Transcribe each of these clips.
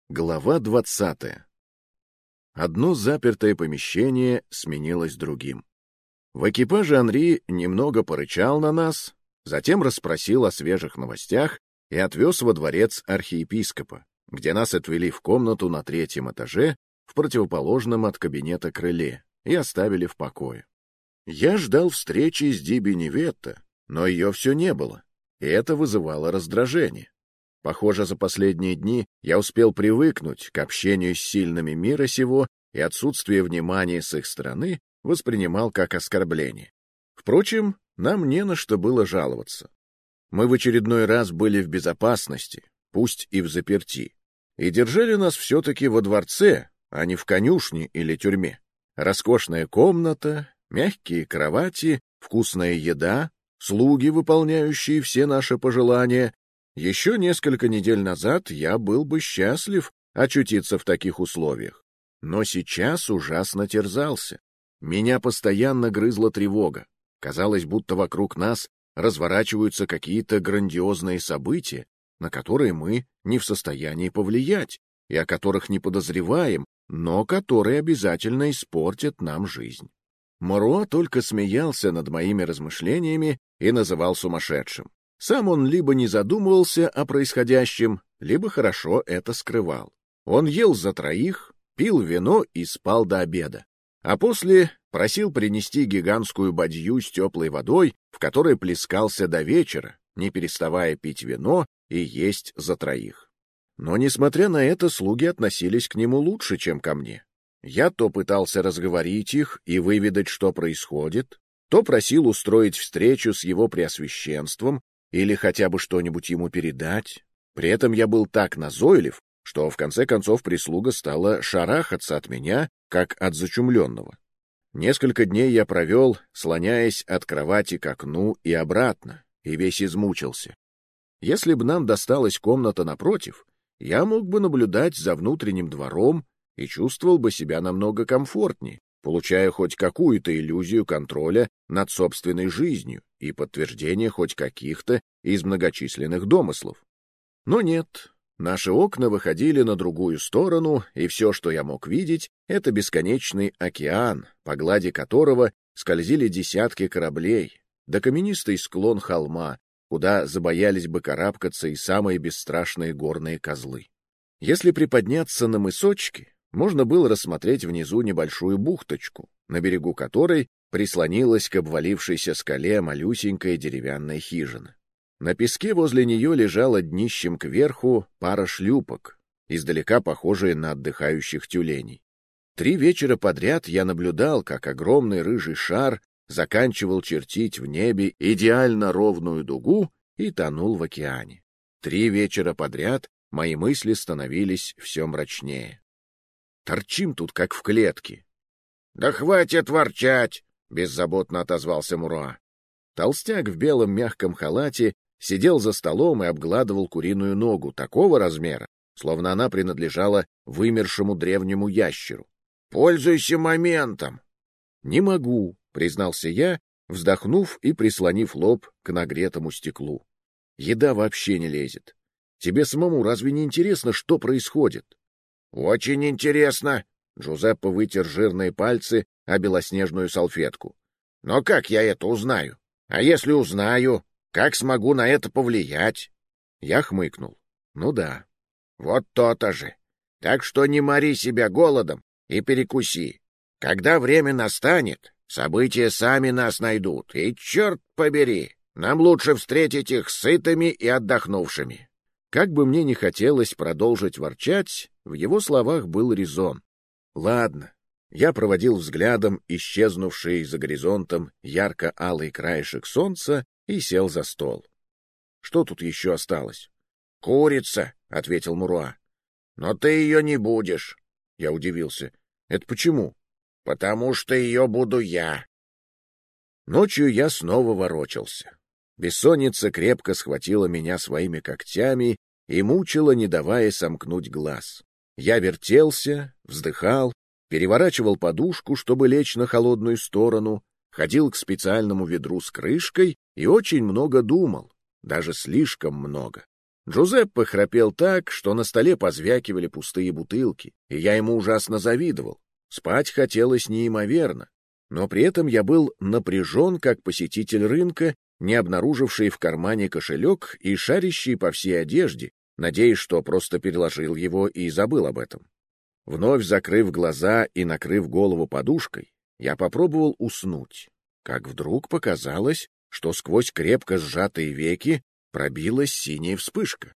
Глава 20. Одно запертое помещение сменилось другим. В экипаже Анри немного порычал на нас, затем расспросил о свежих новостях и отвез во дворец архиепископа, где нас отвели в комнату на 3-м этаже в противоположном от кабинета крыле и оставили в покое. Я ждал встречи с Ди Беневетто, но ее все не было, и это вызывало раздражение. Похоже, за последние дни я успел привыкнуть к общению с сильными мира сего, и отсутствие внимания с их стороны воспринимал как оскорбление. Впрочем, нам не на что было жаловаться. Мы в очередной раз были в безопасности, пусть и в заперти, и держали нас все-таки во дворце, а не в конюшне или тюрьме. Роскошная комната, мягкие кровати, вкусная еда, слуги, выполняющие все наши пожелания. Еще несколько недель назад я был бы счастлив очутиться в таких условиях, но сейчас ужасно терзался. Меня постоянно грызла тревога. Казалось, будто вокруг нас разворачиваются какие-то грандиозные события, на которые мы не в состоянии повлиять и о которых не подозреваем, но которые обязательно испортят нам жизнь. Моруа только смеялся над моими размышлениями и называл сумасшедшим. Сам он либо не задумывался о происходящем, либо хорошо это скрывал. Он ел за троих, пил вино и спал до обеда. А после просил принести гигантскую бадью с теплой водой, в которой плескался до вечера, не переставая пить вино и есть за троих. Но, несмотря на это, слуги относились к нему лучше, чем ко мне. Я то пытался разговорить их и выведать, что происходит, то просил устроить встречу с его преосвященством или хотя бы что-нибудь ему передать. При этом я был так назойлив, что в конце концов прислуга стала шарахаться от меня, как от зачумленного. Несколько дней я провел, слоняясь от кровати к окну и обратно, и весь измучился. Если бы нам досталась комната напротив, я мог бы наблюдать за внутренним двором и чувствовал бы себя намного комфортнее, получая хоть какую-то иллюзию контроля над собственной жизнью и подтверждение хоть каких-то из многочисленных домыслов. Но нет, наши окна выходили на другую сторону, и все, что я мог видеть, это бесконечный океан, по глади которого скользили десятки кораблей, да каменистый склон холма, куда забоялись бы карабкаться и самые бесстрашные горные козлы. Если приподняться на мысочки, можно было рассмотреть внизу небольшую бухточку, на берегу которой прислонилась к обвалившейся скале малюсенькая деревянная хижина. На песке возле нее лежала днищем кверху пара шлюпок, издалека похожие на отдыхающих тюленей. 3 вечера подряд я наблюдал, как огромный рыжий шар заканчивал чертить в небе идеально ровную дугу и тонул в океане. 3 вечера подряд мои мысли становились все мрачнее. Торчим тут, как в клетке. — Да хватит ворчать! — беззаботно отозвался Муруа. Толстяк в белом мягком халате сидел за столом и обгладывал куриную ногу такого размера, словно она принадлежала вымершему древнему ящеру. — Пользуйся моментом! — Не могу, — признался я, вздохнув и прислонив лоб к нагретому стеклу. — Еда вообще не лезет. Тебе самому разве не интересно, что происходит? — Очень интересно. Джузеппе вытер жирные пальцы о белоснежную салфетку. — Но как я это узнаю? А если узнаю, как смогу на это повлиять? Я хмыкнул. Ну да. Вот то-то же. Так что не мори себя голодом и перекуси. Когда время настанет, события сами нас найдут. И, черт побери, нам лучше встретить их сытыми и отдохнувшими. Как бы мне ни хотелось продолжить ворчать, в его словах был резон. Ладно. Я проводил взглядом исчезнувший за горизонтом ярко-алый краешек солнца и сел за стол. Что тут еще осталось? — Курица, — ответил Муруа. — Но ты ее не будешь. Я удивился. — Это почему? — Потому что ее буду я. Ночью я снова ворочался. Бессонница крепко схватила меня своими когтями и мучила, не давая сомкнуть глаз. Я вертелся, вздыхал, переворачивал подушку, чтобы лечь на холодную сторону, ходил к специальному ведру с крышкой и очень много думал, даже слишком много. Джузеппе храпел так, что на столе позвякивали пустые бутылки, и я ему ужасно завидовал. Спать хотелось неимоверно, но при этом я был напряжен, как посетитель рынка, не обнаруживший в кармане кошелек и шарящий по всей одежде, надеясь, что просто переложил его и забыл об этом. Вновь закрыв глаза и накрыв голову подушкой, я попробовал уснуть, как вдруг показалось, что сквозь крепко сжатые веки пробилась синяя вспышка.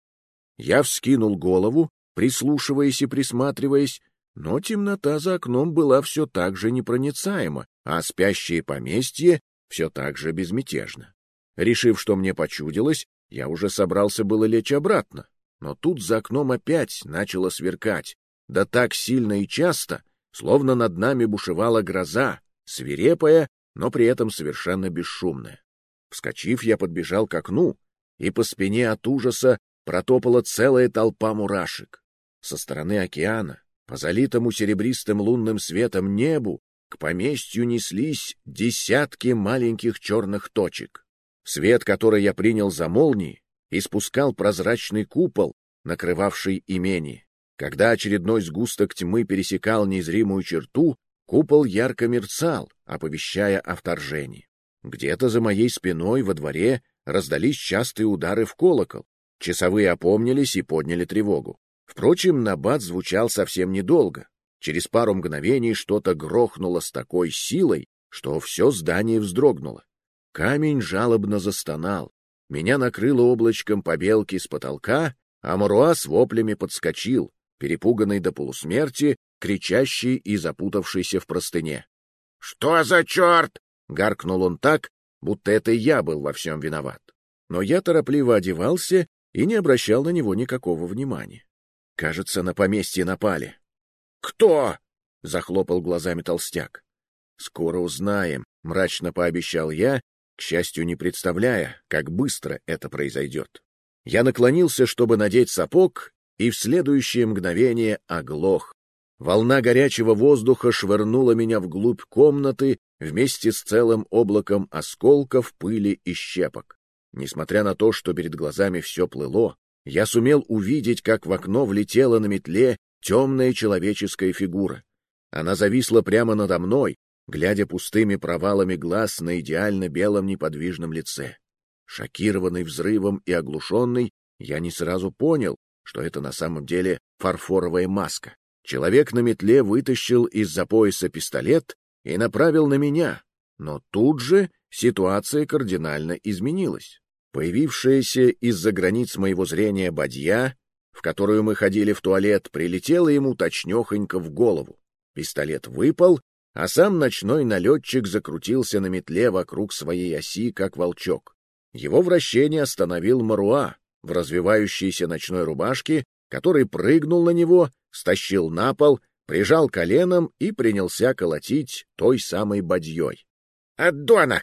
Я вскинул голову, прислушиваясь и присматриваясь, но темнота за окном была все так же непроницаема, а спящее поместье все так же безмятежно. Решив, что мне почудилось, я уже собрался было лечь обратно, но тут за окном опять начало сверкать, да так сильно и часто, словно над нами бушевала гроза, свирепая, но при этом совершенно бесшумная. Вскочив, я подбежал к окну, и по спине от ужаса протопала целая толпа мурашек. Со стороны океана, по залитому серебристым лунным светом небу, к поместью неслись десятки маленьких черных точек. Свет, который я принял за молнии, испускал прозрачный купол, накрывавший имение. Когда очередной сгусток тьмы пересекал незримую черту, купол ярко мерцал, оповещая о вторжении. Где-то за моей спиной во дворе раздались частые удары в колокол. Часовые опомнились и подняли тревогу. Впрочем, набат звучал совсем недолго. Через пару мгновений что-то грохнуло с такой силой, что все здание вздрогнуло. Камень жалобно застонал. Меня накрыло облачком побелки с потолка, а Маруа с воплями подскочил, перепуганный до полусмерти, кричащий и запутавшийся в простыне. — Что за черт? — гаркнул он так, будто это я был во всем виноват. Но я торопливо одевался и не обращал на него никакого внимания. Кажется, на поместье напали. — Кто? — захлопал глазами толстяк. — Скоро узнаем, — мрачно пообещал я, к счастью, не представляя, как быстро это произойдет. Я наклонился, чтобы надеть сапог, и в следующее мгновение оглох. Волна горячего воздуха швырнула меня вглубь комнаты вместе с целым облаком осколков, пыли и щепок. Несмотря на то, что перед глазами все плыло, я сумел увидеть, как в окно влетела на метле темная человеческая фигура. Она зависла прямо надо мной, глядя пустыми провалами глаз на идеально белом неподвижном лице. Шокированный взрывом и оглушенный, я не сразу понял, что это на самом деле фарфоровая маска. Человек на метле вытащил из-за пояса пистолет и направил на меня, но тут же ситуация кардинально изменилась. Появившаяся из-за границ моего зрения бадья, в которую мы ходили в туалет, прилетела ему точнёхонько в голову. Пистолет выпал, а сам ночной налетчик закрутился на метле вокруг своей оси, как волчок. Его вращение остановил Маруа в развивающейся ночной рубашке, который прыгнул на него, стащил на пол, прижал коленом и принялся колотить той самой бадьей. «Аддонок!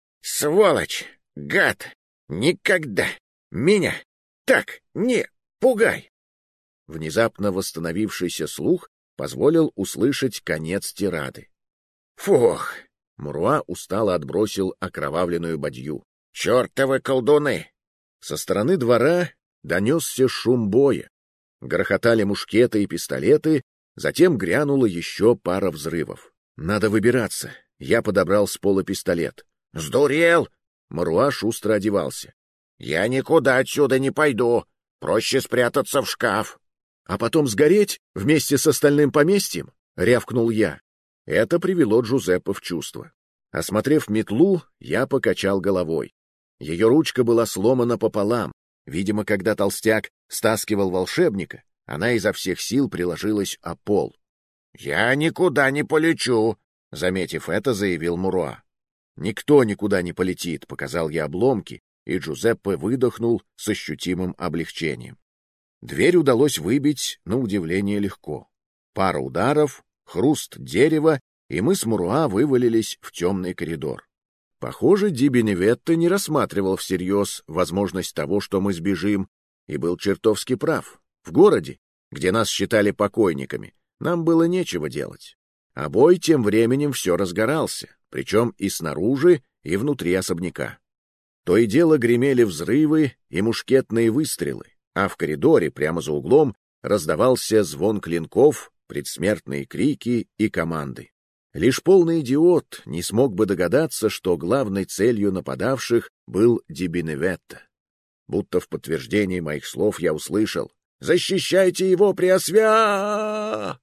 Сволочь! Гад! Никогда! Меня так не пугай!» Внезапно восстановившийся слух позволил услышать конец тирады. «Фух!» — Маруа устало отбросил окровавленную бадью. «Чертовы колдуны!» Со стороны двора донесся шум боя. Грохотали мушкеты и пистолеты, затем грянула еще пара взрывов. «Надо выбираться!» Я подобрал с пола пистолет. «Сдурел!» Маруа шустро одевался. «Я никуда отсюда не пойду. Проще спрятаться в шкаф». «А потом сгореть вместе с остальным поместьем?» — рявкнул я. Это привело Джузеппе в чувство. Осмотрев метлу, я покачал головой. Ее ручка была сломана пополам. Видимо, когда толстяк стаскивал волшебника, она изо всех сил приложилась о пол. «Я никуда не полечу», — заметив это, заявил Маруа. «Никто никуда не полетит», — показал я обломки, и Джузеппе выдохнул с ощутимым облегчением. Дверь удалось выбить, на удивление, легко. Пара ударов, хруст дерева, и мы с Маруа вывалились в темный коридор. Похоже, Ди Беневетто не рассматривал всерьез возможность того, что мы сбежим, и был чертовски прав. В городе, где нас считали покойниками, нам было нечего делать. А бой тем временем все разгорался, причем и снаружи, и внутри особняка. То и дело гремели взрывы и мушкетные выстрелы. а в коридоре, прямо за углом, раздавался звон клинков, предсмертные крики и команды. Лишь полный идиот не смог бы догадаться, что главной целью нападавших был Ди Беневетто. Будто в подтверждение моих слов я услышал: «Защищайте его, Преосвя!»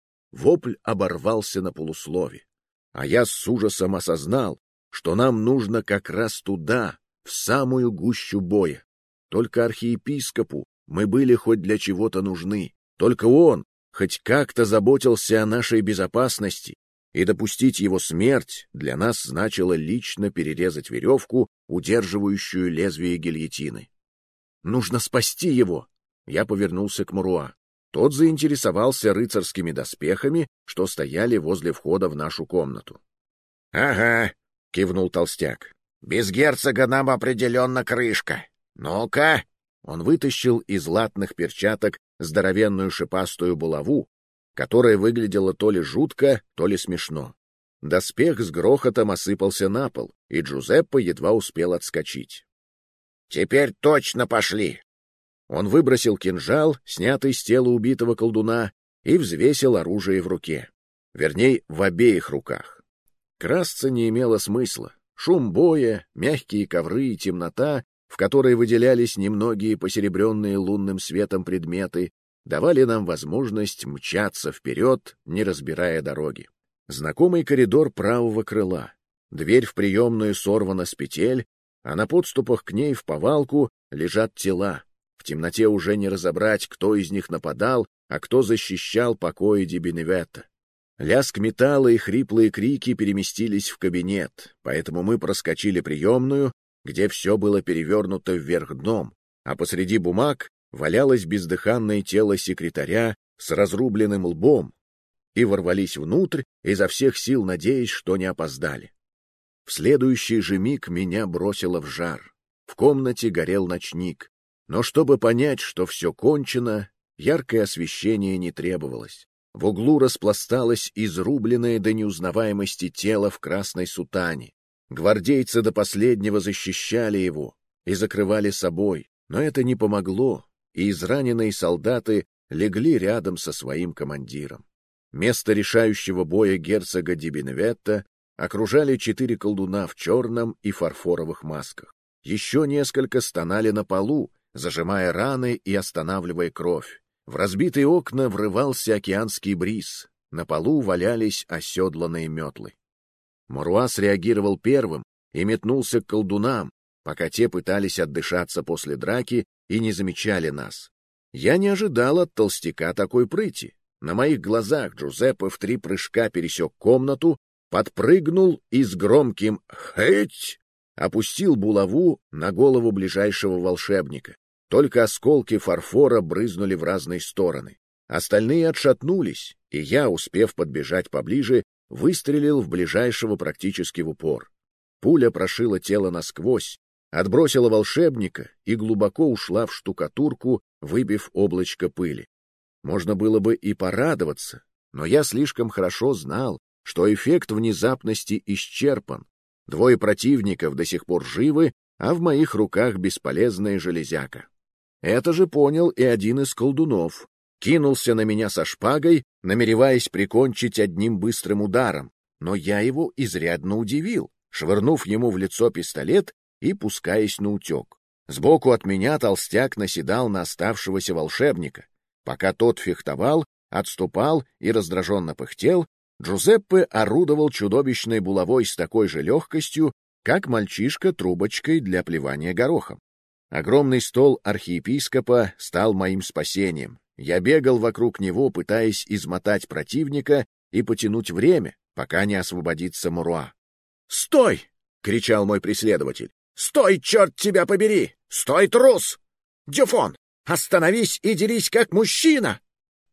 Вопль оборвался на полуслове, а я с ужасом осознал, что нам нужно как раз туда, в самую гущу боя. Только архиепископу мы были хоть для чего-то нужны, только он хоть как-то заботился о нашей безопасности, и допустить его смерть для нас значило лично перерезать веревку, удерживающую лезвие гильотины. «Нужно спасти его!» Я повернулся к Муруа. Тот заинтересовался рыцарскими доспехами, что стояли возле входа в нашу комнату. — Ага, — кивнул толстяк. — Без герцога нам определенно крышка. Ну-ка! Он вытащил из латных перчаток здоровенную шипастую булаву, которая выглядела то ли жутко, то ли смешно. Доспех с грохотом осыпался на пол, и Джузеппе едва успел отскочить. — Теперь точно пошли! Он выбросил кинжал, снятый с тела убитого колдуна, и взвесил оружие в руке. Вернее, в обеих руках. Красться не имело смысла. Шум боя, мягкие ковры и темнота, в которой выделялись немногие посеребренные лунным светом предметы, давали нам возможность мчаться вперед, не разбирая дороги. Знакомый коридор правого крыла. Дверь в приемную сорвана с петель, а на подступах к ней в повалку лежат тела. В темноте уже не разобрать, кто из них нападал, а кто защищал покои Ди Беневетто. Лязг металла и хриплые крики переместились в кабинет, поэтому мы проскочили приемную, где все было перевернуто вверх дном, а посреди бумаг валялось бездыханное тело секретаря с разрубленным лбом, и ворвались внутрь, изо всех сил надеясь, что не опоздали. В следующий же миг меня бросило в жар. В комнате горел ночник. Но чтобы понять, что все кончено, яркое освещение не требовалось. В углу распласталось изрубленное до неузнаваемости тело в красной сутане. Гвардейцы до последнего защищали его и закрывали собой, но это не помогло, и израненные солдаты легли рядом со своим командиром. Место решающего боя герцога Ди Беневетто окружали 4 колдуна в черном и фарфоровых масках. Еще несколько стонали на полу, зажимая раны и останавливая кровь. В разбитые окна врывался океанский бриз, на полу валялись оседланные метлы. Муруа среагировал первым и метнулся к колдунам, пока те пытались отдышаться после драки и не замечали нас. Я не ожидал от толстяка такой прыти. На моих глазах Джузеппе в 3 прыжка пересек комнату, подпрыгнул и с громким «Хэть!» опустил булаву на голову ближайшего волшебника. Только осколки фарфора брызнули в разные стороны. Остальные отшатнулись, и я, успев подбежать поближе, выстрелил в ближайшего практически в упор. Пуля прошила тело насквозь, отбросила волшебника и глубоко ушла в штукатурку, выбив облачко пыли. Можно было бы и порадоваться, но я слишком хорошо знал, что эффект внезапности исчерпан. 2 противников до сих пор живы, а в моих руках бесполезная железяка. Это же понял и один из колдунов. Кинулся на меня со шпагой, намереваясь прикончить одним быстрым ударом, но я его изрядно удивил, швырнув ему в лицо пистолет и пускаясь наутек. Сбоку от меня толстяк наседал на оставшегося волшебника. Пока тот фехтовал, отступал и раздраженно пыхтел, Джузеппе орудовал чудовищной булавой с такой же легкостью, как мальчишка трубочкой для плевания горохом. Огромный стол архиепископа стал моим спасением. Я бегал вокруг него, пытаясь измотать противника и потянуть время, пока не освободится Муруа. «Стой!» — кричал мой преследователь. «Стой, черт тебя побери! Стой, трус! Дюфон, остановись и дерись как мужчина!»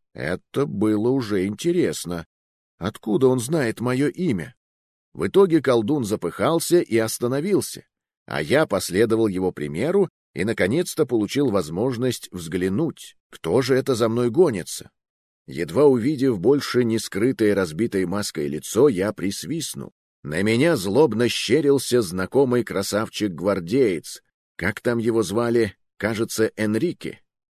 Это было уже интересно. Откуда он знает мое имя? В итоге колдун запыхался и остановился, а я последовал его примеру и, наконец-то, получил возможность взглянуть, кто же это за мной гонится. Едва увидев больше не скрытое разбитой маской лицо, я присвистнул. На меня злобно щерился знакомый красавчик-гвардеец. Как там его звали? Кажется, Энрике.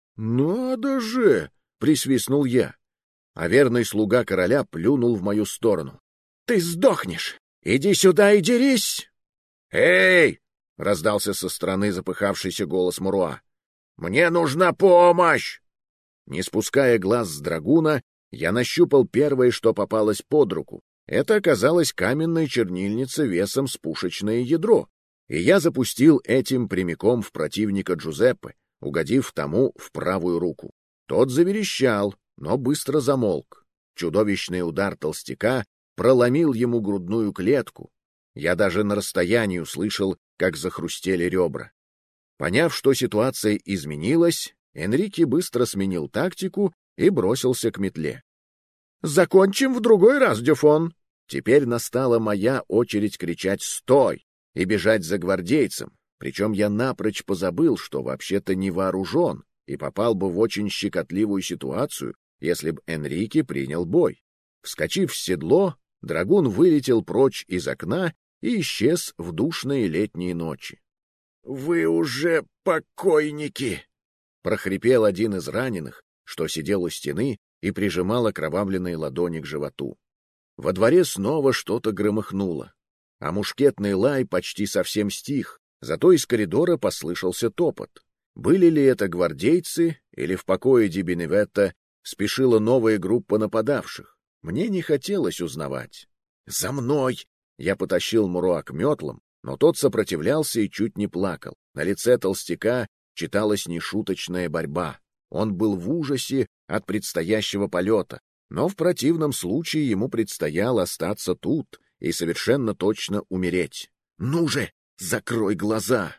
«Надо же!» — присвистнул я. А верный слуга короля плюнул в мою сторону. «Ты сдохнешь! Иди сюда и дерись!» «Эй!» — раздался со стороны запыхавшийся голос Муруа. «Мне нужна помощь!» Не спуская глаз с драгуна, я нащупал первое, что попалось под руку. Это оказалась каменная чернильница весом с пушечное ядро, и я запустил этим прямиком в противника Джузеппе, угодив тому в правую руку. Тот заверещал, но быстро замолк. Чудовищный удар толстяка проломил ему грудную клетку. Я даже на расстоянии услышал, как захрустели ребра. Поняв, что ситуация изменилась, Энрике быстро сменил тактику и бросился к метле. «Закончим в другой раз, Дюфон!» Теперь настала моя очередь кричать «Стой!» и бежать за гвардейцем, причем я напрочь позабыл, что вообще-то не вооружен и попал бы в очень щекотливую ситуацию, если б Энрике принял бой. Вскочив в седло, драгун вылетел прочь из окна и исчез в душные летние ночи. «Вы уже покойники!» — прохрипел один из раненых, что сидел у стены и прижимал окровавленные ладони к животу. Во дворе снова что-то громыхнуло, а мушкетный лай почти совсем стих, зато из коридора послышался топот. Были ли это гвардейцы или в покое Ди Беневетто спешила новая группа нападавших? Мне не хотелось узнавать. «За мной!» Я потащил Муруа к метлам, но тот сопротивлялся и чуть не плакал. На лице толстяка читалась нешуточная борьба. Он был в ужасе от предстоящего полета, но в противном случае ему предстояло остаться тут и совершенно точно умереть. «Ну же, закрой глаза!»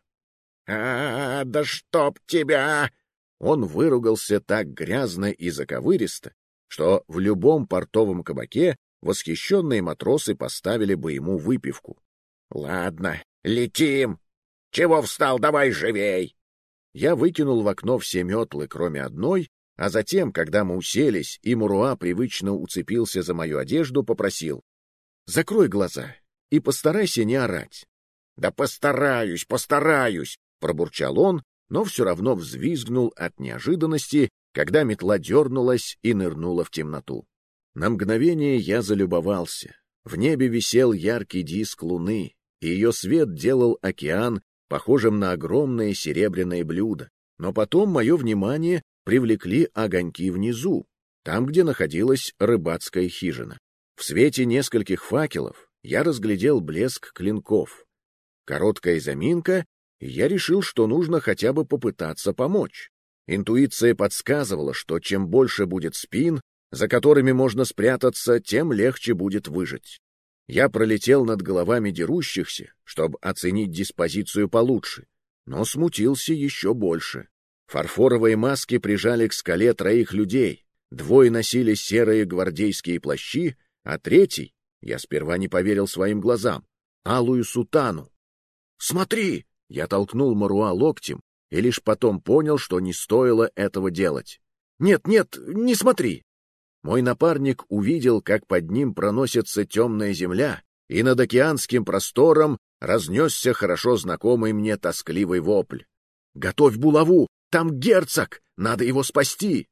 Да чтоб тебя!» Он выругался так грязно и заковыристо, что в любом портовом кабаке восхищенные матросы поставили бы ему выпивку. «Ладно, летим! Чего встал, давай живей!» Я выкинул в окно все метлы, кроме одной, а затем, когда мы уселись, и Муруа привычно уцепился за мою одежду, попросил: «Закрой глаза и постарайся не орать». «Да постараюсь, постараюсь!» — пробурчал он, но все равно взвизгнул от неожиданности, когда метла дернулась и нырнула в темноту. На мгновение я залюбовался. В небе висел яркий диск луны, и ее свет делал океан похожим на огромное серебряное блюдо. Но потом мое внимание привлекли огоньки внизу, там, где находилась рыбацкая хижина. В свете нескольких факелов я разглядел блеск клинков. Короткая заминка, и я решил, что нужно хотя бы попытаться помочь. Интуиция подсказывала, что чем больше будет спин, за которыми можно спрятаться, тем легче будет выжить. Я пролетел над головами дерущихся, чтобы оценить диспозицию получше, но смутился еще больше. Фарфоровые маски прижали к скале троих людей, двое носили серые гвардейские плащи, а третий, я сперва не поверил своим глазам, алую сутану. «Смотри!» — я толкнул Муруа локтем и лишь потом понял, что не стоило этого делать. «Нет, нет, не смотри!» Мой напарник увидел, как под ним проносится темная земля, и над океанским простором разнесся хорошо знакомый мне тоскливый вопль. «Готовь булаву! Там герцог! Надо его спасти!»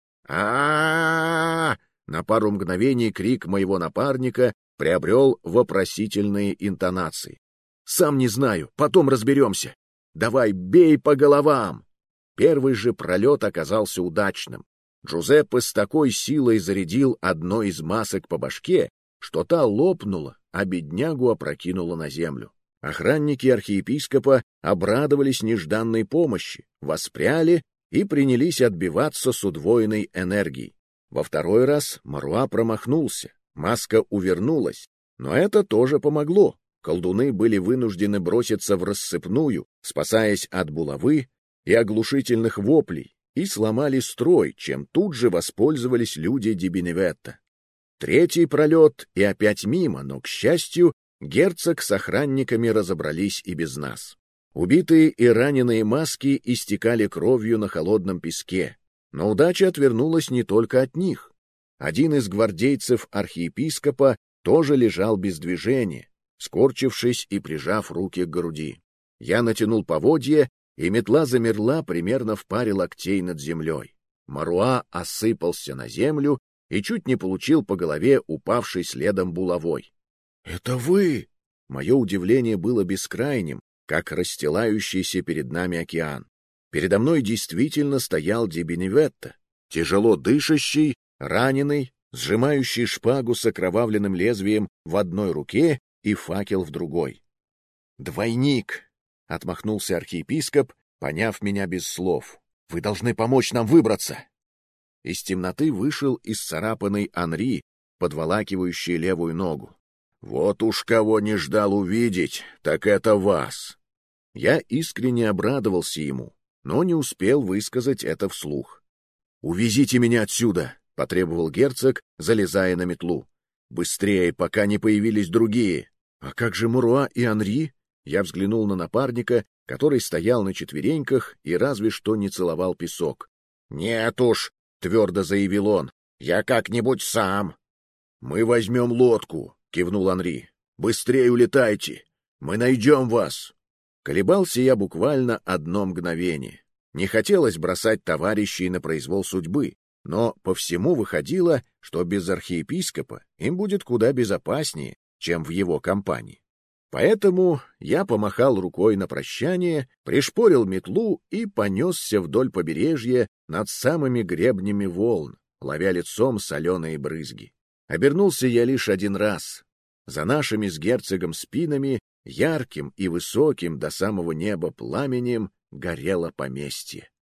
А-а-а! На пару мгновений крик моего напарника приобрел вопросительные интонации. «Сам не знаю, потом разберемся. Давай, бей по головам!» Первый же пролет оказался удачным. Джузеппе с такой силой зарядил одной из масок по башке, что та лопнула, а беднягу опрокинула на землю. Охранники архиепископа обрадовались нежданной помощи, воспряли и принялись отбиваться с удвоенной энергией. Во второй раз Муруа промахнулся, маска увернулась, но это тоже помогло. Колдуны были вынуждены броситься в рассыпную, спасаясь от булавы и оглушительных воплей, и сломали строй, чем тут же воспользовались люди Ди Беневетто. Третий пролет и опять мимо, но, к счастью, герцог с охранниками разобрались и без нас. Убитые и раненые маски истекали кровью на холодном песке, но удача отвернулась не только от них. Один из гвардейцев архиепископа тоже лежал без движения, скорчившись и прижав руки к груди. Я натянул поводья и метла замерла примерно в паре локтей над землей. Маруа осыпался на землю и чуть не получил по голове упавший следом булавой. — Это вы! Мое удивление было бескрайним, как расстилающийся перед нами океан. Передо мной действительно стоял Ди Беневетто, тяжело дышащий, раненый, сжимающий шпагу с окровавленным лезвием в одной руке и факел в другой. «Двойник!» — отмахнулся архиепископ, поняв меня без слов. «Вы должны помочь нам выбраться!» Из темноты вышел исцарапанный Анри, подволакивающий левую ногу. «Вот уж кого не ждал увидеть, так это вас!» Я искренне обрадовался ему, но не успел высказать это вслух. «Увезите меня отсюда!» — потребовал герцог, залезая на метлу. «Быстрее, пока не появились другие!» «А как же Маруа и Анри?» Я взглянул на напарника, который стоял на четвереньках и разве что не целовал песок. «Нет уж!» — твердо заявил он. «Я как-нибудь сам!» «Мы возьмем лодку!» — кивнул Анри. «Быстрее улетайте! Мы найдем вас!» Колебался я буквально одно мгновение. Не хотелось бросать товарищей на произвол судьбы, но по всему выходило, что без архиепископа им будет куда безопаснее, чем в его компании. Поэтому я помахал рукой на прощание, пришпорил метлу и понесся вдоль побережья над самыми гребнями волн, ловя лицом соленые брызги. Обернулся я лишь один раз. За нашими с герцогом спинами, ярким и высоким до самого неба пламенем, горело поместье.